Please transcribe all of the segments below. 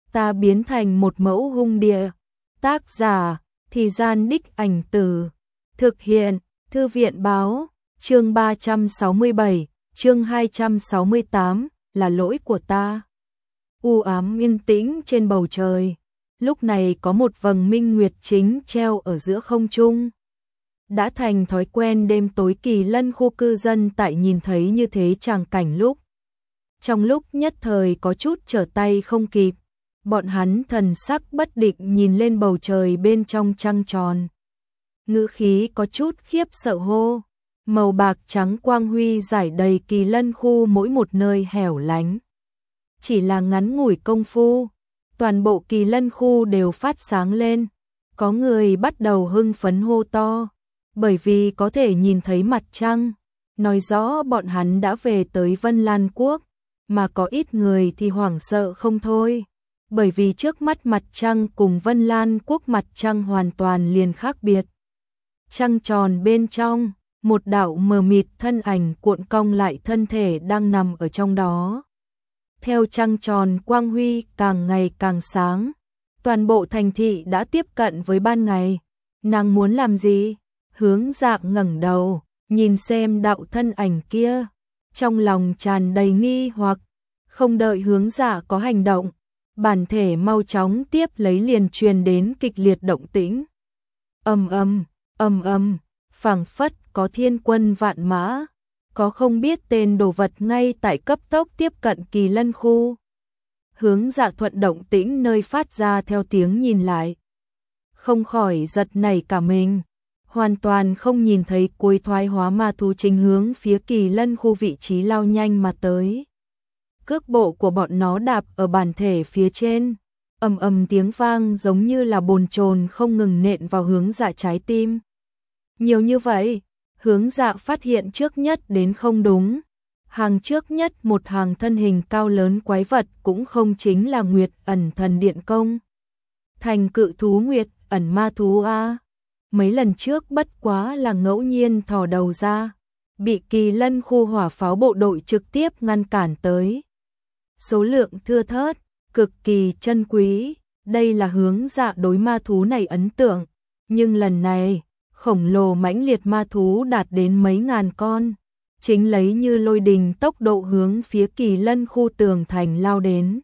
ta biến thành một mẫu hung địa. Tác giả, Thì Gian Đích Ảnh Từ. Thực hiện, Thư viện Báo. Chương 367, chương 268, là lỗi của ta. U ám yên tĩnh trên bầu trời. Lúc này có một vầng minh nguyệt chính treo ở giữa không trung. Đã thành thói quen đêm tối Kỳ Lân khu cư dân tại nhìn thấy như thế tràng cảnh trong lúc nhất thời có chút trở tay không kịp. Bọn hắn thần sắc bất định nhìn lên bầu trời bên trong trăng tròn. Ngữ khí có chút khiếp sợ hô. Màu bạc trắng quang huy rải đầy Kỳ Lân khu mỗi một nơi hẻo lánh. Chỉ là ngắn ngủi công phu, toàn bộ Kỳ Lân khu đều phát sáng lên. Có người bắt đầu hưng phấn hô to, bởi vì có thể nhìn thấy mặt trăng, nói rõ bọn hắn đã về tới Vân Lan Quốc, mà có ít người thì hoảng sợ không thôi, bởi vì trước mắt mặt trăng cùng Vân Lan Quốc mặt trăng hoàn toàn liền khác biệt. Trăng tròn bên trong, một đạo mờ mịt thân ảnh cuộn cong lại thân thể đang nằm ở trong đó. Theo trăng tròn quang huy càng ngày càng sáng, toàn bộ thành thị đã tiếp cận với ban ngày. Nàng muốn làm gì? Hướng Dạ ngẩng đầu, nhìn xem đạo thân ảnh kia, trong lòng tràn đầy nghi hoặc. Không đợi Hướng Dạ có hành động, bản thể mau chóng tiếp lấy liền truyền đến kịch liệt động tĩnh. Ầm ầm, phảng phất có thiên quân vạn mã, có không biết tên đồ vật ngay tại cấp tốc tiếp cận Kỳ Lân khu. Hướng Dạ thuận động tĩnh nơi phát ra theo tiếng nhìn lại, không khỏi giật nảy cả mình, hoàn toàn không nhìn thấy cuối thoái hóa ma thú chính hướng phía Kỳ Lân khu vị trí lao nhanh mà tới. Cước bộ của bọn nó đạp ở bản thể phía trên, ầm ầm tiếng vang giống như là bồn chồn không ngừng nện vào Hướng Dạ trái tim. Nhiều như vậy, Hướng Dạ phát hiện trước nhất đến không đúng. Hàng trước nhất một hàng thân hình cao lớn quái vật cũng không chính là Nguyệt Ẩn Thần Điện Công. Thành cự thú Nguyệt Ẩn ma thú a. Mấy lần trước bất quá là ngẫu nhiên thò đầu ra, bị Kỳ Lân khu hỏa pháo bộ đội trực tiếp ngăn cản tới. Số lượng thưa thớt, cực kỳ chân quý, đây là Hướng Dạ đối ma thú này ấn tượng, nhưng lần này, khổng lồ mãnh liệt ma thú đạt đến mấy ngàn con, chính lấy như lôi đình tốc độ hướng phía Kỳ Lân khu tường thành lao đến.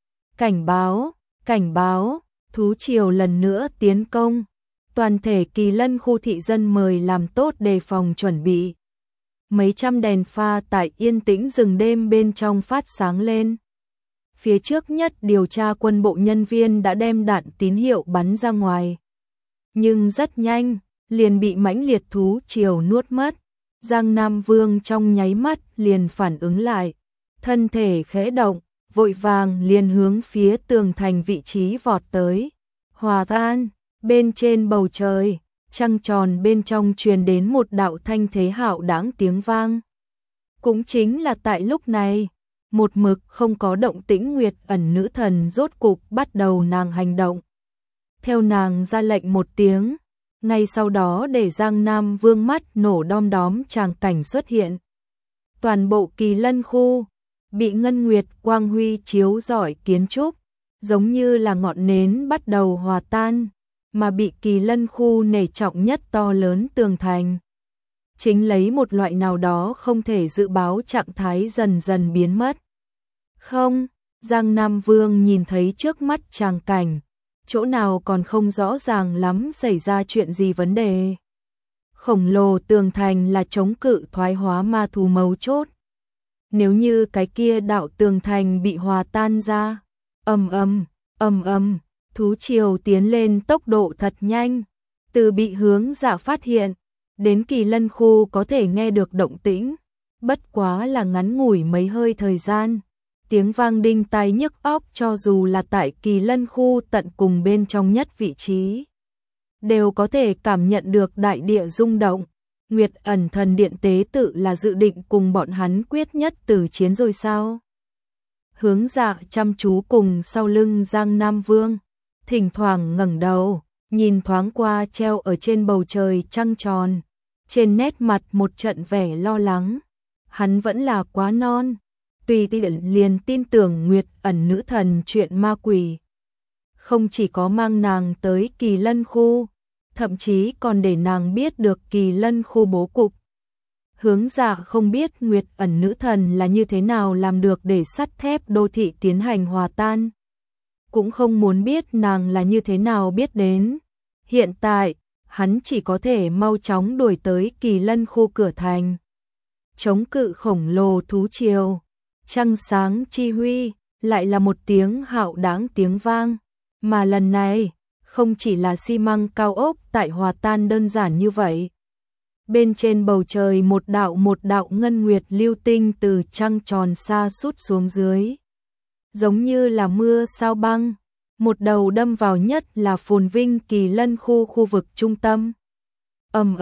Cảnh báo, thú triều lần nữa tiến công. Toàn thể Kỳ Lân khu thị dân mời làm tốt đề phòng chuẩn bị. Mấy trăm đèn pha tại yên tĩnh rừng đêm bên trong phát sáng lên. Phía trước nhất điều tra quân bộ nhân viên đã đem đạn tín hiệu bắn ra ngoài. Nhưng rất nhanh, liền bị mãnh liệt thú triều nuốt mất. Giang Nam Vương trong nháy mắt liền phản ứng lại. Thân thể khẽ động, vội vàng liền hướng phía tường thành vị trí vọt tới. Hòa tan, bên trên bầu trời, trăng tròn bên trong truyền đến một đạo thanh thế hạo đãng tiếng vang. Cũng chính là tại lúc này, một mực không có động tĩnh Nguyệt Ẩn nữ thần rốt cục bắt đầu nàng hành động. Theo nàng ra lệnh một tiếng, ngay sau đó để Giang Nam Vương mắt nổ đom đóm tràng cảnh xuất hiện. Toàn bộ Kỳ Lân khu bị ngân nguyệt quang huy chiếu rọi kiến trúc, giống như là ngọn nến bắt đầu hòa tan, mà bị Kỳ Lân khu nể trọng nhất to lớn tường thành. Chính lấy một loại nào đó không thể dự báo trạng thái dần dần biến mất. Không, Giang Nam Vương nhìn thấy trước mắt tràng cảnh, chỗ nào còn không rõ ràng lắm xảy ra chuyện gì vấn đề. Khổng lồ tường thành là chống cự thoái hóa ma thú mấu chốt. Nếu như cái kia đạo tường thành bị hòa tan ra, ầm, thú triều tiến lên tốc độ thật nhanh, từ bị Hướng Dạ phát hiện, đến Kỳ Lân khu có thể nghe được động tĩnh, bất quá là ngắn ngủi mấy hơi thời gian. Tiếng vang đinh tai nhức óc cho dù là tại Kỳ Lân khu tận cùng bên trong nhất vị trí, đều có thể cảm nhận được đại địa rung động. Nguyệt Ẩn Thần Điện tế tự là dự định cùng bọn hắn quyết nhất tử chiến rồi sao? Hướng Dạ chăm chú cùng sau lưng Giang Nam Vương, thỉnh thoảng ngẩng đầu, nhìn thoáng qua treo ở trên bầu trời trăng tròn, trên nét mặt một trận vẻ lo lắng. Hắn vẫn là quá non, tùy tiện liền tin tưởng Nguyệt Ẩn nữ thần chuyện ma quỷ, không chỉ có mang nàng tới Kỳ Lân khu, thậm chí còn để nàng biết được Kỳ Lân khu bố cục. Hướng Dạ không biết Nguyệt Ẩn nữ thần là như thế nào làm được để sắt thép đô thị tiến hành hòa tan. Cũng không muốn biết nàng là như thế nào biết đến. Hiện tại, hắn chỉ có thể mau chóng đuổi tới Kỳ Lân khu cửa thành. Chống cự khổng lồ thú triều, trăng sáng chi huy, lại là một tiếng hạo đáng tiếng vang. Mà lần này, không chỉ là xi măng cao ốc tại hòa tan đơn giản như vậy. Bên trên bầu trời một đạo ngân nguyệt lưu tinh từ trăng tròn xa sút xuống dưới. Giống như là mưa sao băng, một đầu đâm vào nhất là phồn vinh Kỳ Lân khu vực trung tâm. Ầm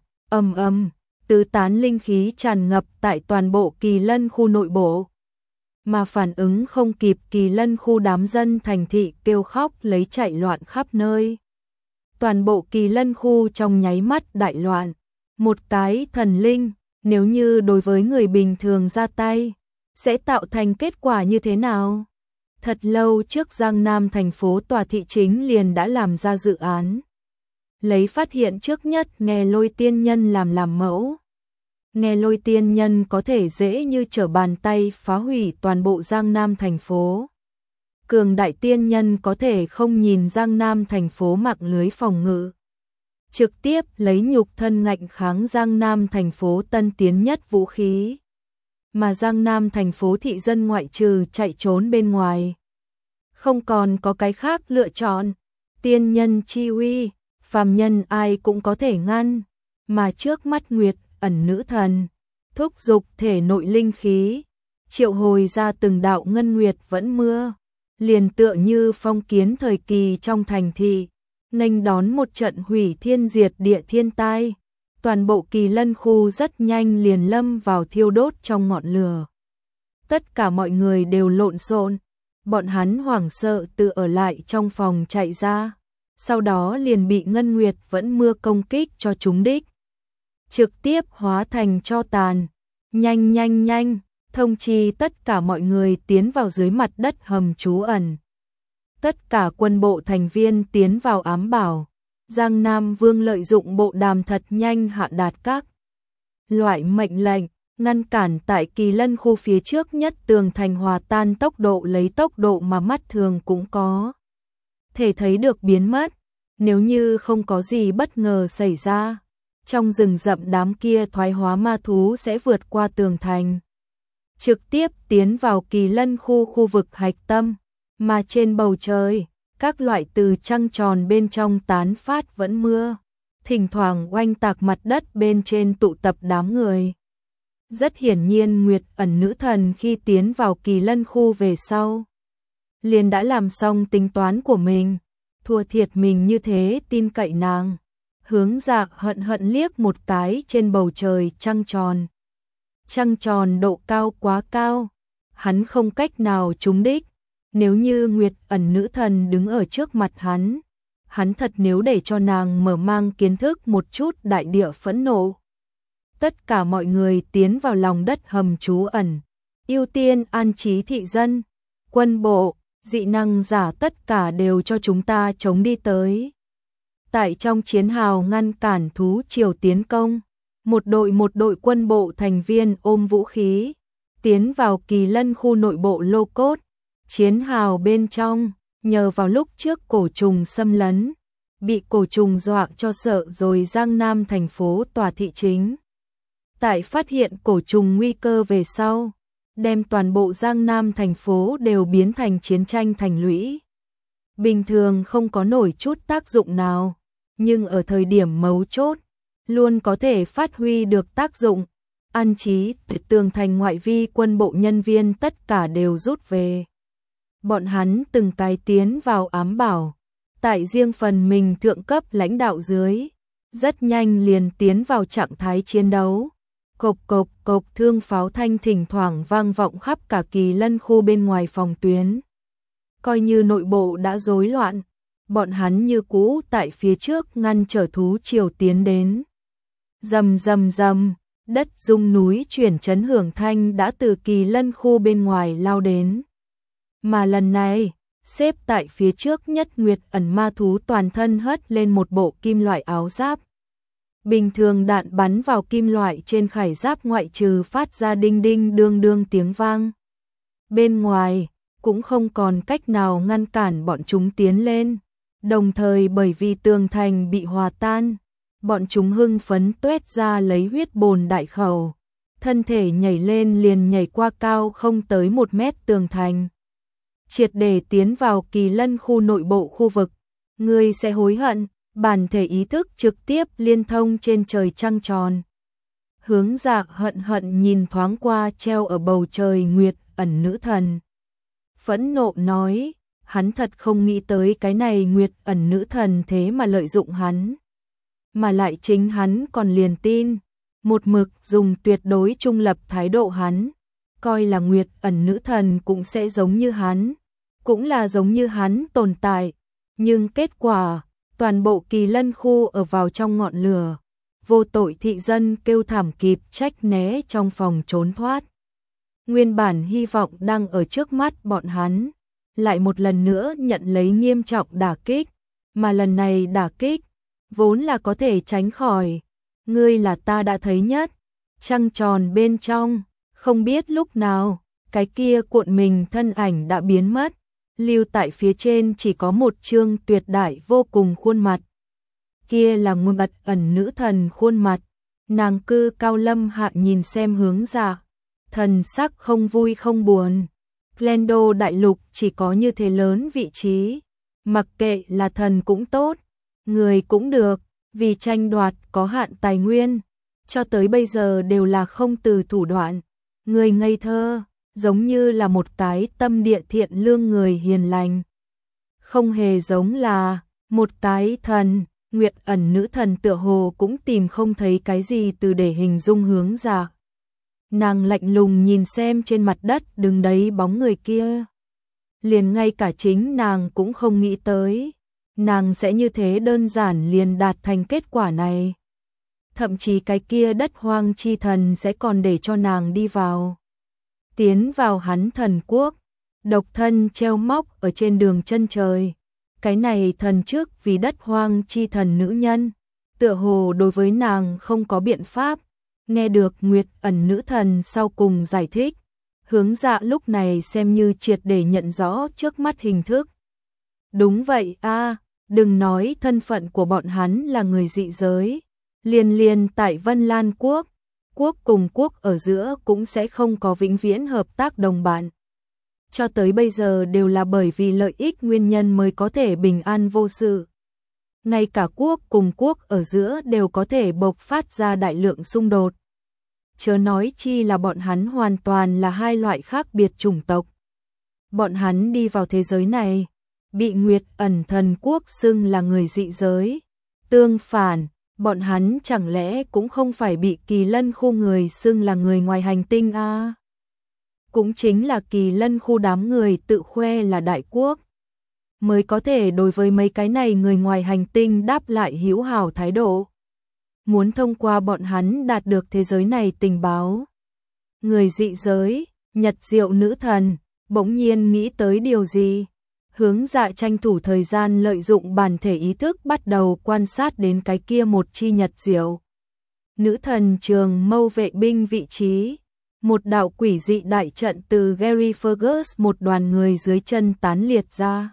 ầm, tứ tán linh khí tràn ngập tại toàn bộ Kỳ Lân khu nội bộ. Mà phản ứng không kịp Kỳ Lân khu đám dân thành thị kêu khóc lấy chạy loạn khắp nơi. Toàn bộ Kỳ Lân khu trong nháy mắt đại loạn. Một cái thần linh, nếu như đối với người bình thường ra tay, sẽ tạo thành kết quả như thế nào? Thật lâu trước Giang Nam thành phố tòa thị chính liền đã làm ra dự án. Lấy phát hiện trước nhất Nghe Lôi tiên nhân làm mẫu. Nghe Lôi tiên nhân có thể dễ như trở bàn tay phá hủy toàn bộ Giang Nam thành phố. Cường đại tiên nhân có thể không nhìn Giang Nam thành phố mạng lưới phòng ngự. Trực tiếp lấy nhục thân ngạnh kháng Giang Nam thành phố tân tiến nhất vũ khí. Mà Giang Nam thành phố thị dân ngoại trừ chạy trốn bên ngoài. Không còn có cái khác lựa chọn. Tiên nhân chi uy, phàm nhân ai cũng có thể ngăn. Mà trước mắt Nguyệt Ẩn nữ thần, thúc dục thể nội linh khí, triệu hồi ra từng đạo ngân nguyệt vẫn mưa. Liền tựa như phong kiến thời kỳ trong thành thị. Nghênh đón một trận hủy thiên diệt địa thiên tai, toàn bộ Kỳ Lân khu rất nhanh liền lâm vào thiêu đốt trong ngọn lửa. Tất cả mọi người đều lộn xộn, bọn hắn hoảng sợ tự ở lại trong phòng chạy ra, sau đó liền bị ngân nguyệt vẫn mưa công kích cho trúng đích. Trực tiếp hóa thành tro tàn, nhanh, thông chi tất cả mọi người tiến vào dưới mặt đất hầm trú ẩn. Tất cả quân bộ thành viên tiến vào ám bảo. Giang Nam Vương lợi dụng bộ đàm thật nhanh hạ đạt các loại mệnh lệnh, ngăn cản tại Kỳ Lân khu phía trước nhất tường thành hòa tan tốc độ lấy tốc độ mà mắt thường cũng có thể thấy được biến mất. Nếu như không có gì bất ngờ xảy ra, trong rừng rậm đám kia thoái hóa ma thú sẽ vượt qua tường thành, trực tiếp tiến vào Kỳ Lân khu vực hạch tâm. Mà trên bầu trời, các loại từ trăng tròn bên trong tán phát vẫn mưa, thỉnh thoảng oanh tạc mặt đất bên trên tụ tập đám người. Rất hiển nhiên Nguyệt Ẩn nữ thần khi tiến vào Kỳ Lân khu về sau, liền đã làm xong tính toán của mình, thua thiệt mình như thế tin cậy nàng. Hướng Dạ hận liếc một cái trên bầu trời trăng tròn. Trăng tròn độ cao quá cao, hắn không cách nào trúng đích. Nếu như Nguyệt Ẩn nữ thần đứng ở trước mặt hắn thật nếu để cho nàng mở mang kiến thức một chút đại địa phẫn nộ. Tất cả mọi người tiến vào lòng đất hầm trú ẩn, ưu tiên an trí thị dân, quân bộ, dị năng giả tất cả đều cho chúng ta chống đi tới. Tại trong chiến hào ngăn cản thú triều tiến công, một đội quân bộ thành viên ôm vũ khí, tiến vào Kỳ Lân khu nội bộ lô cốt. Chiến hào bên trong, nhờ vào lúc trước cổ trùng xâm lấn, bị cổ trùng dọa cho sợ rồi Giang Nam thành phố tòa thị chính. Tại phát hiện cổ trùng nguy cơ về sau, đem toàn bộ Giang Nam thành phố đều biến thành chiến tranh thành lũy. Bình thường không có nổi chút tác dụng nào, nhưng ở thời điểm mấu chốt, luôn có thể phát huy được tác dụng. An trí tường thành ngoại vi quân bộ nhân viên tất cả đều rút về. Bọn hắn từng cái tiến vào ám bảo, tại riêng phần mình thượng cấp lãnh đạo dưới, rất nhanh liền tiến vào trạng thái chiến đấu. Cộc thương pháo thanh thỉnh thoảng vang vọng khắp cả Kỳ Lân khu bên ngoài phòng tuyến. Coi như nội bộ đã rối loạn, bọn hắn như cũ tại phía trước ngăn trở thú triều tiến đến. Rầm, đất rung núi chuyển chấn hưởng thanh đã từ Kỳ Lân khu bên ngoài lao đến. Mà lần này, Xếp tại phía trước nhất Nguyệt Ẩn ma thú toàn thân hất lên một bộ kim loại áo giáp. Bình thường đạn bắn vào kim loại trên khải giáp ngoại trừ phát ra đinh đinh đương đương tiếng vang. Bên ngoài, cũng không còn cách nào ngăn cản bọn chúng tiến lên. Đồng thời bởi vì tường thành bị hòa tan, bọn chúng hưng phấn tuét ra lấy huyết bồn đại khẩu. Thân thể nhảy lên liền nhảy qua cao không tới 1 mét tường thành. Triệt để tiến vào Kỳ Lân khu nội bộ khu vực. Ngươi sẽ hối hận, bản thể ý thức trực tiếp liên thông trên trời trăng tròn. Hướng Dạ hận hận nhìn thoáng qua treo ở bầu trời Nguyệt Ẩn nữ thần. Phẫn nộ nói, hắn thật không nghĩ tới cái này Nguyệt Ẩn nữ thần thế mà lợi dụng hắn. Mà lại chính hắn còn liền tin, một mực dùng tuyệt đối trung lập thái độ hắn, coi là Nguyệt Ẩn nữ thần cũng sẽ giống như hắn, cũng là giống như hắn tồn tại, nhưng kết quả, toàn bộ Kỳ Lân khu ở vào trong ngọn lửa, vô tội thị dân kêu thảm kịp trách né trong phòng trốn thoát. Nguyên bản hy vọng đang ở trước mắt bọn hắn, lại một lần nữa nhận lấy nghiêm trọng đả kích, mà lần này đả kích vốn là có thể tránh khỏi. Ngươi là ta đã thấy nhất, trăng tròn bên trong, không biết lúc nào, cái kia cuộn mình thân ảnh đã biến mất, lưu tại phía trên chỉ có một chương tuyệt đại vô cùng khuôn mặt. Kia là Nguyệt Ẩn nữ thần khuôn mặt, nàng cư cao lâm hạ nhìn xem Hướng Dạ, thần sắc không vui không buồn. Glendo đại lục chỉ có như thế lớn vị trí, mặc kệ là thần cũng tốt, người cũng được, vì tranh đoạt có hạn tài nguyên, cho tới bây giờ đều là không từ thủ đoạn. Người ngây thơ, giống như là một cái tâm địa thiện lương người hiền lành. Không hề giống là một cái thần. Nguyệt Ẩn nữ thần tựa hồ cũng tìm không thấy cái gì từ để hình dung Hướng Dạ. Nàng lạnh lùng nhìn xem trên mặt đất đứng đấy bóng người kia. Liền ngay cả chính nàng cũng không nghĩ tới, nàng sẽ như thế đơn giản liền đạt thành kết quả này. Thậm chí cái kia đất hoang chi thần sẽ còn để cho nàng đi vào. Tiến vào hắn thần quốc, độc thân treo móc ở trên đường chân trời. Cái này thần trước vì đất hoang chi thần nữ nhân, tựa hồ đối với nàng không có biện pháp. Nghe được Nguyệt Ẩn nữ thần sau cùng giải thích, Hướng Dạ lúc này xem như triệt để nhận rõ trước mắt hình thức. Đúng vậy a, đừng nói thân phận của bọn hắn là người dị giới, liền tại Vân Lan quốc, quốc cùng quốc ở giữa cũng sẽ không có vĩnh viễn hợp tác đồng bạn. Cho tới bây giờ đều là bởi vì lợi ích nguyên nhân mới có thể bình an vô sự. Ngay cả quốc cùng quốc ở giữa đều có thể bộc phát ra đại lượng xung đột. Chớ nói chi là bọn hắn hoàn toàn là hai loại khác biệt chủng tộc. Bọn hắn đi vào thế giới này, bị Nguyệt Ẩn thần quốc xưng là người dị giới. Tương phản, bọn hắn chẳng lẽ cũng không phải bị Kỳ Lân khu người xưng là người ngoài hành tinh a? Cũng chính là Kỳ Lân khu đám người tự khoe là đại quốc, mới có thể đối với mấy cái này người ngoài hành tinh đáp lại hữu hảo thái độ. Muốn thông qua bọn hắn đạt được thế giới này tình báo. Người dị giới, Nhật Diệu nữ thần, bỗng nhiên nghĩ tới điều gì? Hướng Dạ tranh thủ thời gian lợi dụng bản thể ý thức bắt đầu quan sát đến cái kia một chi Nhật Diệu nữ thần trường mâu vệ binh vị trí. Một đạo quỷ dị đại trận từ Gary Fergus một đoàn người dưới chân tán liệt ra.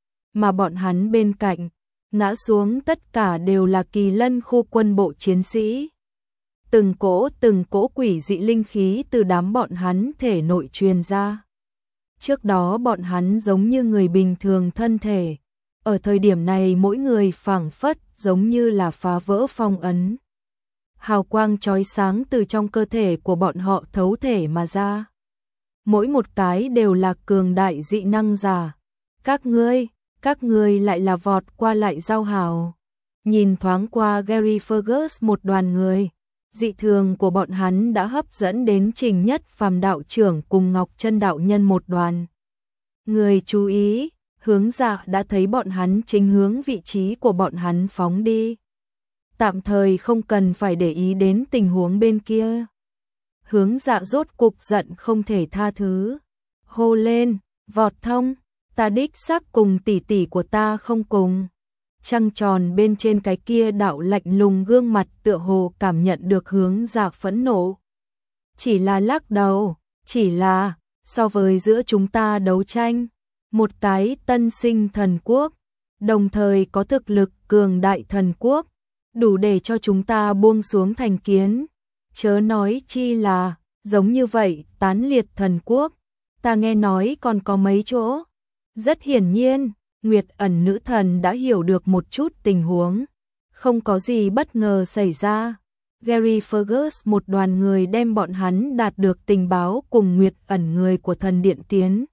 Mà bọn hắn bên cạnh, ngã xuống tất cả đều là Kỳ Lân khu quân bộ chiến sĩ. Từng cỗ quỷ dị linh khí từ đám bọn hắn thể nội truyền ra. Trước đó bọn hắn giống như người bình thường thân thể. Ở thời điểm này mỗi người phảng phất giống như là phá vỡ phong ấn. Hào quang chói sáng từ trong cơ thể của bọn họ thấu thể mà ra. Mỗi một cái đều là cường đại dị năng giả. Các ngươi lại là vọt qua lại giao hào. Nhìn thoáng qua Gary Fergus một đoàn người, dị thường của bọn hắn đã hấp dẫn đến Trình Nhất Phàm đạo trưởng cùng Ngọc Chân đạo nhân một đoàn. Người chú ý, Hướng Dạ đã thấy bọn hắn chính hướng vị trí của bọn hắn phóng đi. Tạm thời không cần phải để ý đến tình huống bên kia. Hướng Dạ rốt cục giận không thể tha thứ. Hô lên, vọt thông, Ta đích xác cùng tỷ tỷ của ta không cùng. Trăng tròn bên trên cái kia đạo lạnh lùng gương mặt tựa hồ cảm nhận được Hướng Dạ phẫn nộ. Chỉ là lắc đầu, chỉ là, so với giữa chúng ta đấu tranh, một cái tân sinh thần quốc, đồng thời có thực lực cường đại thần quốc, đủ để cho chúng ta buông xuống thành kiến, chớ nói chi là, giống như vậy, tán liệt thần quốc, ta nghe nói còn có mấy chỗ. Rất hiển nhiên, Nguyệt Ẩn nữ thần đã hiểu được một chút tình huống, không có gì bất ngờ xảy ra. Gary Fergus một đoàn người đem bọn hắn đạt được tình báo cùng Nguyệt Ẩn người của thần điện tiến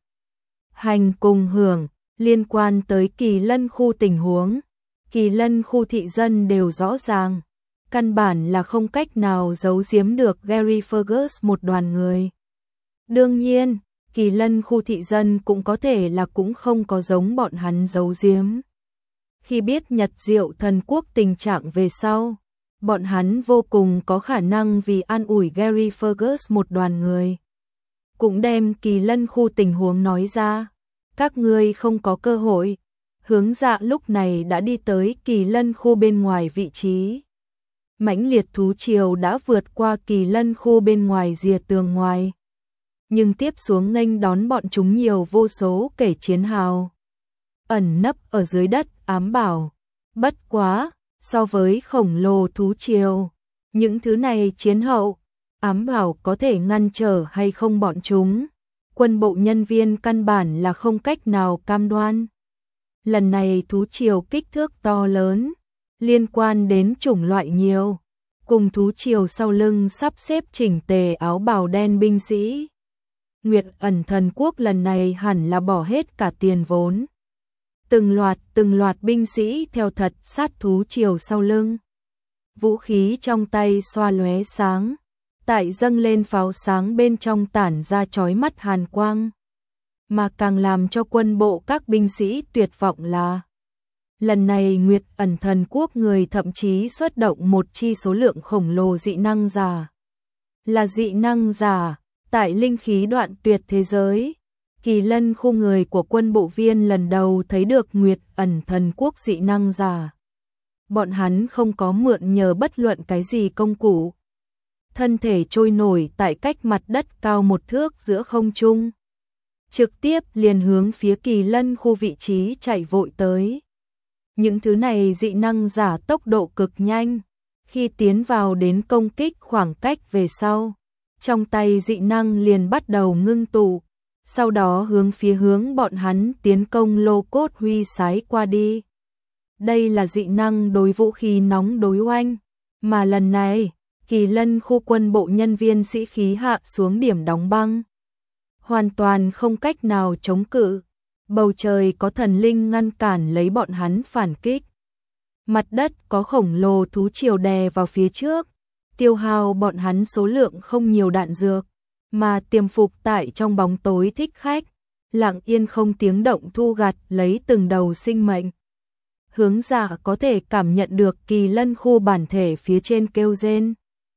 hành cùng hưởng, liên quan tới Kỳ Lân khu tình huống. Kỳ Lân khu thị dân đều rõ ràng, căn bản là không cách nào giấu giếm được Gary Fergus một đoàn người. Đương nhiên, Kỳ Lân khu thị dân cũng có thể là cũng không có giống bọn hắn giấu giếm. Khi biết Nhật Diệu thần quốc tình trạng về sau, bọn hắn vô cùng có khả năng vì an ủi Gary Fergus một đoàn người, cũng đem Kỳ Lân khu tình huống nói ra. Các ngươi không có cơ hội. Hướng Dạ lúc này đã đi tới Kỳ Lân khu bên ngoài vị trí. Mãnh liệt thú triều đã vượt qua Kỳ Lân khu bên ngoài rìa tường ngoài, nhưng tiếp xuống nghênh đón bọn chúng nhiều vô số kẻ chiến hào ẩn nấp ở dưới đất ám bảo. Bất quá, so với khổng lồ thú triều, những thứ này chiến hậu ám bảo có thể ngăn trở hay không bọn chúng, quân bộ nhân viên căn bản là không cách nào cam đoan. Lần này thú triều kích thước to lớn, liên quan đến chủng loại nhiều, cùng thú triều sau lưng sắp xếp chỉnh tề áo bào đen binh sĩ. Nguyệt Ẩn thần quốc lần này hẳn là bỏ hết cả tiền vốn. Từng loạt binh sĩ theo thật sát thú triều sau lưng. Vũ khí trong tay xoa lóe sáng, tại dâng lên pháo sáng bên trong tản ra chói mắt hàn quang. Mà càng làm cho quân bộ các binh sĩ tuyệt vọng là, lần này Nguyệt Ẩn thần quốc người thậm chí xuất động một chi số lượng khổng lồ dị năng giả. Là dị năng giả, tại linh khí đoạn tuyệt thế giới, Kỳ Lân khu người của quân bộ viên lần đầu thấy được Nguyệt Ẩn thần quốc dị năng giả. Bọn hắn không có mượn nhờ bất luận cái gì công cụ. Thân thể trôi nổi tại cách mặt đất cao một thước giữa không trung, trực tiếp liền hướng phía Kỳ Lân khu vị trí chạy vội tới. Những thứ này dị năng giả tốc độ cực nhanh, khi tiến vào đến công kích khoảng cách về sau, trong tay dị năng liền bắt đầu ngưng tụ, sau đó hướng bọn hắn tiến công lô cốt huy sái qua đi. Đây là dị năng đối vũ khí nóng đối oanh, mà lần này, Kỳ Lân khu quân bộ nhân viên sĩ khí hạ xuống điểm đóng băng, hoàn toàn không cách nào chống cự. Bầu trời có thần linh ngăn cản lấy bọn hắn phản kích. Mặt đất có khổng lồ thú triều đè vào phía trước, tiêu hao bọn hắn số lượng không nhiều đạn dược, mà tiềm phục tại trong bóng tối thích khách, lặng yên không tiếng động thu gặt lấy từng đầu sinh mệnh. Hướng Dạ có thể cảm nhận được Kỳ Lân khu bản thể phía trên kêu rên.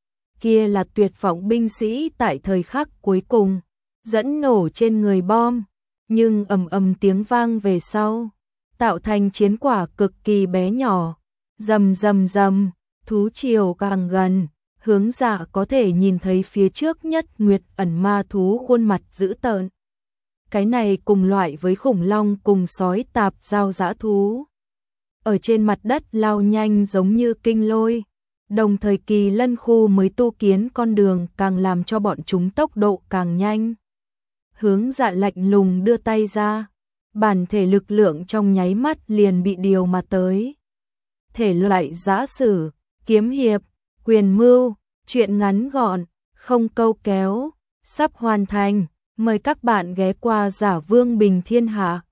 Kia là tuyệt vọng binh sĩ tại thời khắc cuối cùng, dẫn nổ trên người bom, nhưng ầm ầm tiếng vang về sau, tạo thành chiến quả cực kỳ bé nhỏ. Rầm rầm rầm, thú triều càng gần, Hướng Dạ có thể nhìn thấy phía trước nhất Nguyệt Ẩn ma thú khuôn mặt dữ tợn. Cái này cùng loại với khủng long cùng sói tạp giao dã thú, ở trên mặt đất lao nhanh giống như kinh lôi. Đồng thời Kỳ Lân khu mới tu kiến con đường càng làm cho bọn chúng tốc độ càng nhanh. Hướng Dạ lạnh lùng đưa tay ra, bản thể lực lượng trong nháy mắt liền bị điều mà tới. Thể loại giã sử, kiếm hiệp, quyền mưu, truyện ngắn gọn, không câu kéo, sắp hoàn thành. Mời các bạn ghé qua Giả Vương Bình Thiên Hạ.